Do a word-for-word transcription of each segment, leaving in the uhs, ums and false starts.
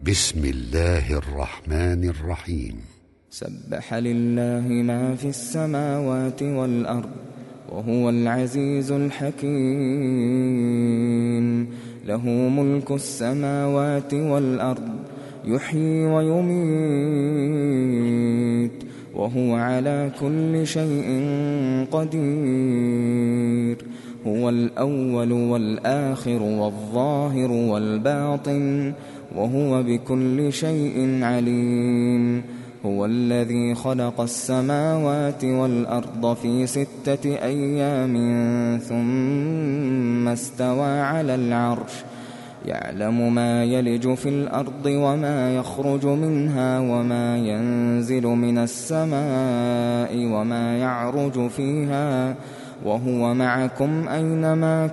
بسم الله الرحمن الرحيم. سبح لله ما في السماوات والأرض وهو العزيز الحكيم. له ملك السماوات والأرض يحيي ويميت وهو على كل شيء قدير. هو الأول والآخر والظاهر والباطن وهو بكل شيء عليم. هو الذي خلق السماوات والأرض في ستة أيام ثم استوى على العرش يعلم ما يلج في الأرض وما يخرج منها وما ينزل من السماء وما يعرج فيها وهو معكم أينما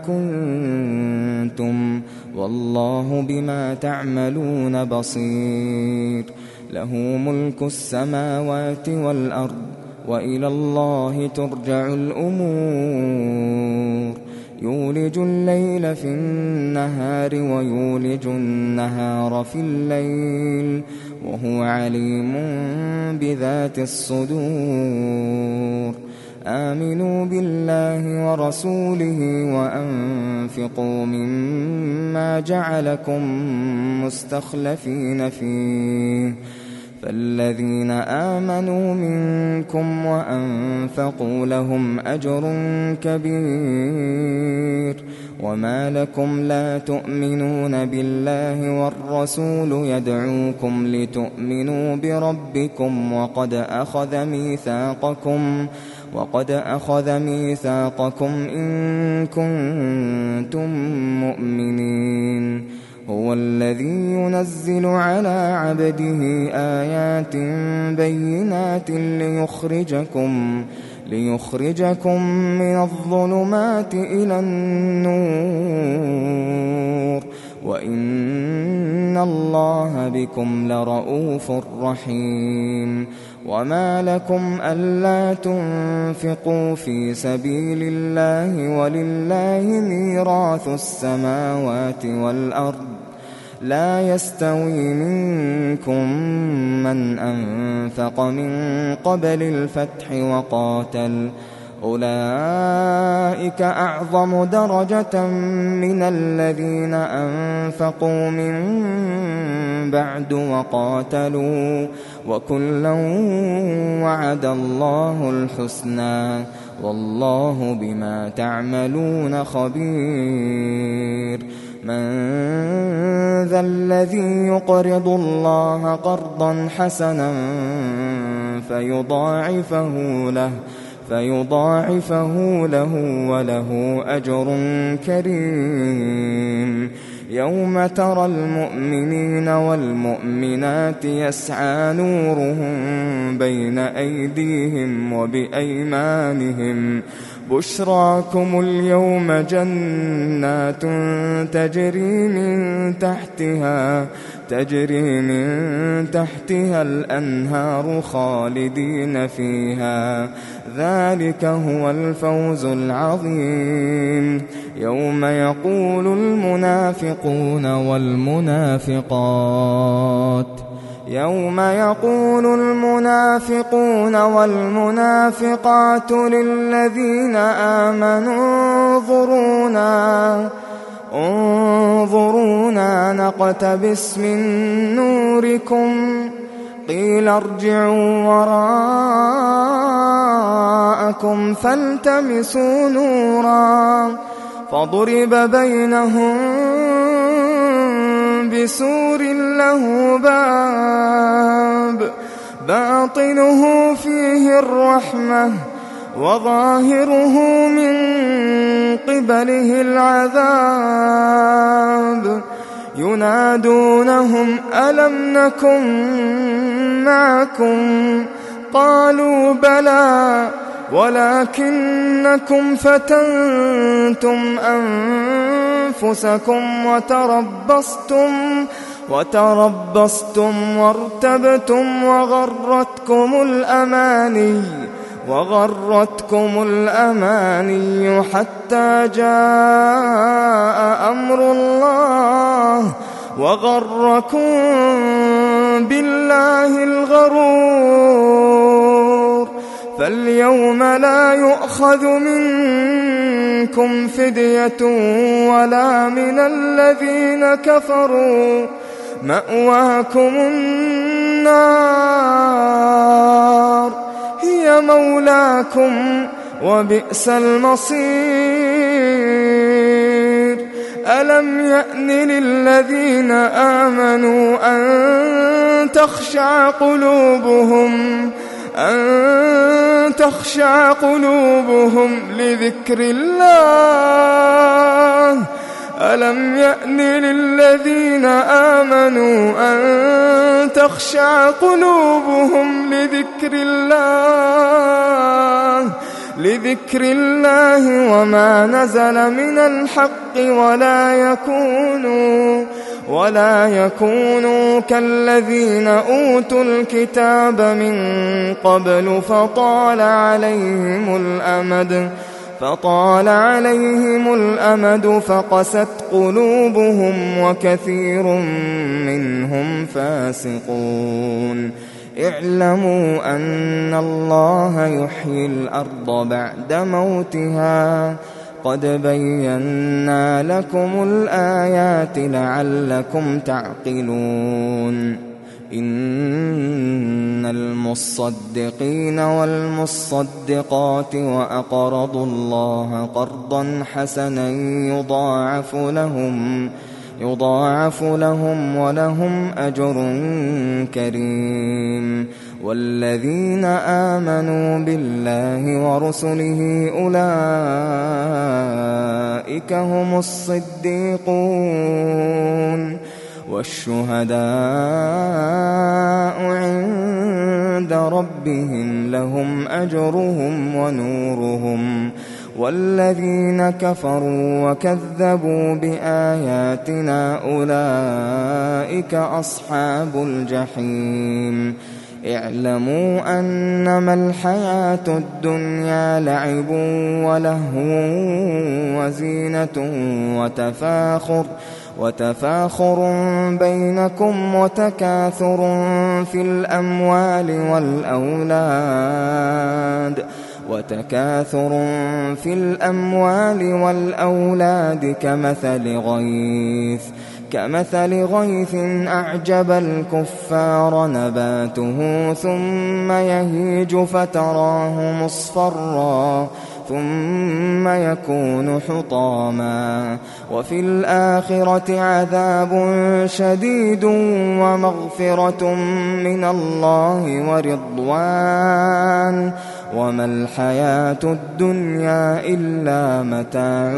كنتم والله بما تعملون بصير. له ملك السماوات والأرض وإلى الله ترجع الأمور. يولج الليل في النهار ويولج النهار في الليل وهو عليم بذات الصدور. آمنوا بالله ورسوله وأنفقوا مما جعلكم مستخلفين فيه. فالذين آمنوا منكم وأنفقوا لهم أجر كبير. وما لكم لا تؤمنون بالله والرسول يدعوكم لتؤمنوا بربكم وقد أخذ ميثاقكم وقد أخذ ميثاقكم إن كنتم مؤمنين. هو الذي ينزل على عبده آيات بينات ليخرجكم ليخرجكم من الظلمات إلى النور وإن الله بكم لرؤوف رحيم. وما لكم ألا تنفقوا في سبيل الله ولله ميراث السماوات والأرض لا يستوي منكم من أنفق من قبل الفتح وقاتل أولئك أعظم درجة من الذين أنفقوا من بعد وقاتلوا وكلا وعد الله الحسنى والله بما تعملون خبير. من ذا الذي يقرض الله قرضا حسنا فيضاعفه له فيضاعفه له وله أجر كريم. يوم ترى المؤمنين والمؤمنات يسعى نورهم بين أيديهم وبأيمانهم بشراكم اليوم جنات تجري من تحتها تجري من تحتها الأنهار خالدين فيها ذلك هو الفوز العظيم. يوم يقول المنافقون والمنافقات يوم يقول المنافقون والمنافقات للذين آمنوا انظرونا انظرونا نقتبس من نوركم قيل ارجعوا وراءكم فالتمسوا نورا فضرب بينهم بسور له باب باطنه فيه الرحمة وظاهره من قبله العذاب ينادونهم ألم نكن معكم قالوا بلى ولكنكم فتنتم أنفسكم وتربصتم وتربصتم وارتبتم وغرتكم الأماني وغرتكم الأماني حتى جاء أمر الله وغركم بالله الغرور فاليوم لا يؤخذ منكم فدية ولا من الذين كفروا مأواكم النار هي مولاكم وبئس المصير ألم يأن للذين آمنوا أن تخشع قلوبهم أن تخشع قلوبهم لذكر الله ألم يأن للذين آمنوا أن تخشع قلوبهم لذكر الله لذكر الله وما نزل من الحق ولا يكونوا ولا يكونوا كالذين أوتوا الكتاب من قبل فطال عليهم الأمد فطال عليهم الأمد فقست قلوبهم وكثير منهم فاسقون اعلموا أن الله يحيي الأرض بعد موتها قد بينا لكم الآيات لعلكم تعقلون إن المصدقين والمصدقات وأقرضوا الله قرضا حسنا يضاعف لهم يضاعف لهم ولهم أجر كريم والذين آمنوا بالله ورسله أولئك هم الصديقون والشهداء عند ربهم لهم أجرهم ونورهم والذين كفروا وكذبوا بآياتنا أولئك أصحاب الجحيم اعلموا أنما الحياة الدنيا لعب ولهو وزينة وتفاخر وتفاخر بينكم وتكاثر في الأموال والأولاد وتكاثر في الأموال والأولاد كمثل غيث كمثل غيث أعجب الكفار نباته ثم يهيج فتراه مصفرا ثم يكون حطاما وفي الآخرة عذاب شديد ومغفرة من الله ورضوان وما الحياة الدنيا إلا متاع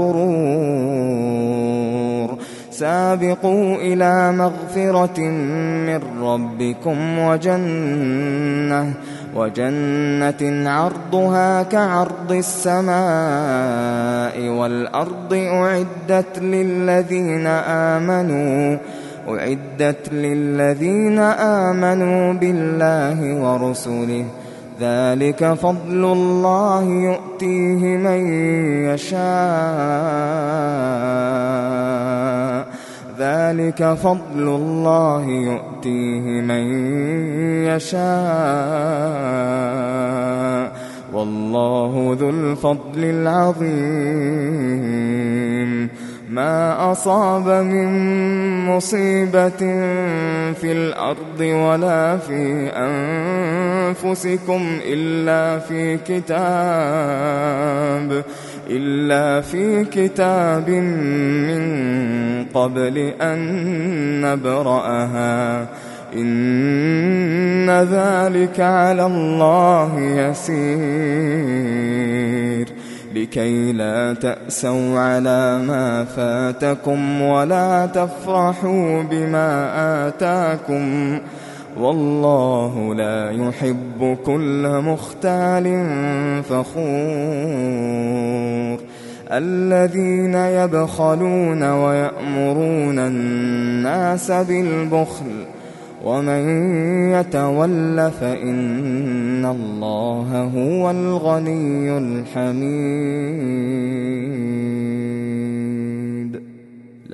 الغرور سابقوا إلى مغفرة من ربكم وجنة وجنة عرضها كعرض السماء والأرض أعدت للذين آمنوا أعدت للذين آمنوا بالله ورسله ذلك فضل الله يؤتيه من يشاء ذلك فضل الله يؤتيه من يشاء والله ذو الفضل العظيم ما أصاب من مصيبة في الأرض ولا في أنفسكم إلا في كتاب إلا في كتاب من قبل أن نبرأها إن ذلك على الله يسير لكي لا تأسوا على ما فاتكم ولا تفرحوا بما آتاكم والله لا يحب كل مختال فخور الذين يبخلون ويأمرون الناس بالبخل ومن يتول فإن الله هو الغني الحميد